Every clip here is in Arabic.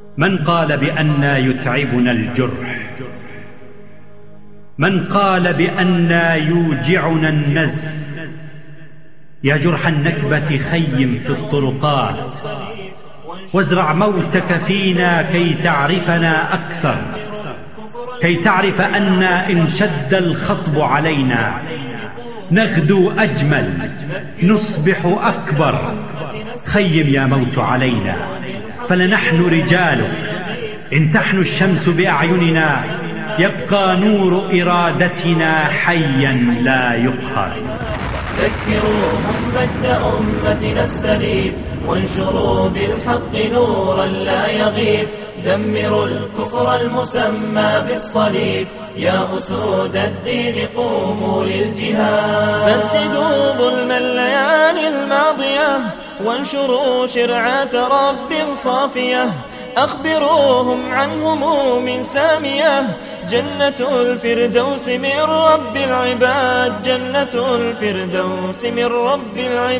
من قال بأننا يتعبنا الجرح، من قال بأننا يوجعنا النزف. يا جرح النكبة خيم في الطرقات، وازرع موتك فينا كي تعرفنا أكثر، كي تعرف أن إن شد الخطب علينا نغدو أجمل، نصبح أكبر. خيم يا موت علينا فلنحن رجالك، إن تحن الشمس بأعيننا يبقى نور إرادتنا حيا لا يقهر. ذكروهم مجد أمتنا السليم، وانشروا بالحق نورا لا يغيب. دمروا الكفر المسمى بالصليب، يا أسود الدين قوموا للجهاد. بددوا ظلم الليالي الماضية، وانشروا شرعة رب صافية. أخبروهم عن هموم سامية، جنة الفردوس من رب العباد، جنة الفردوس من رب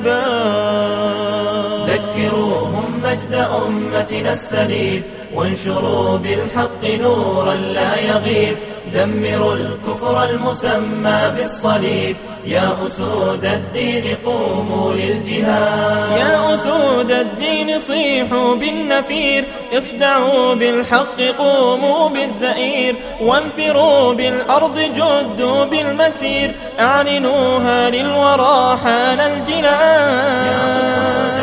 العباد. ذكروهم مجد أمتنا السليم، وانشروا بالحق نورا لا يغيب. دمروا الكفر المسمى بالصليب، يا أسود الدين قوموا للجهاد. يا أسود الدين صيحوا بالنفير، اصدعوا بالحق قوموا بالزئير. وانفروا بالأرض جدوا بالمسير، أعلنوها للورى حان الجنان.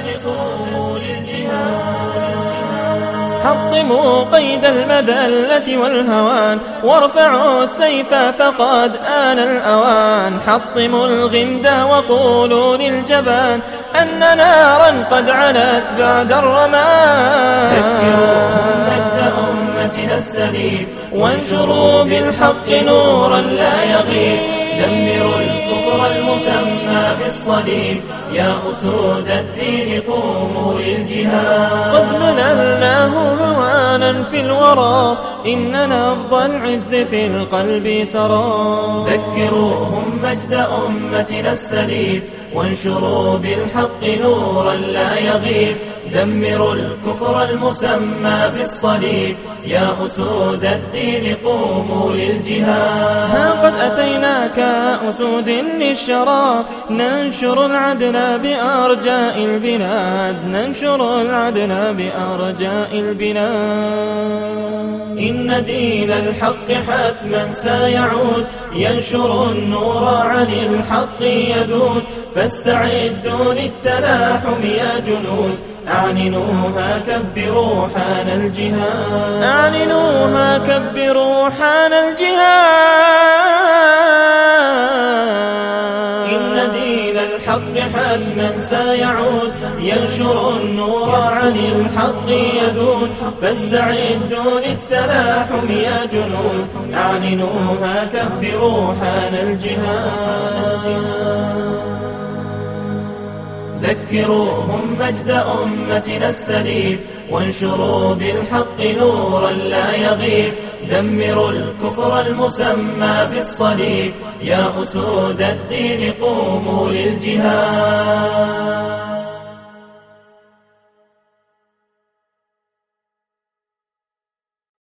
حطموا قيد المذلة والهوان، وارفعوا السيف فقد آن الأوان. حطموا الغمد وقولوا للجبان أن نارا قد علت بعد الرمان. ذكروهم مجد أمتنا السليم، وانشروا بالحق نورا لا يغيب. دمروا الكفر المسمى بالصليب، يا أسود الدين قوموا للجهاد. قد مللناه هوانا في الورى، إن نبض العز في القلب سرى. ذكروهم مجد أمتنا السليم، وانشروا بالحق نورا لا يغيب. دمروا الكفر المسمى بالصليب، يا أسود الدين قوموا للجهاد. ها قد أتيناك أسود للشرى، ننشر العدل بأرجاء البلاد، ننشر العدل بأرجاء البلاد. إن دين الحق حتما سيعود، ينشر النور عن الحق يذود. فاستعدوا للتلاحم يا جنود، أعلنوها كبروا حان الجهاد. أعلنوها كبروا حان الجهاد. إن دين الحق حتما سيعود، ينشر النور عن الحق يذود. فاستعدوا للتلاحم يا جنود، أعلنوها كبروا حان الجهاد. ذكروهم مجد أمتنا السليم، وانشروا بالحق نورا لا يغيب. دمروا الكفر المسمى بالصليب، يا أسود الدين قوموا للجهاد.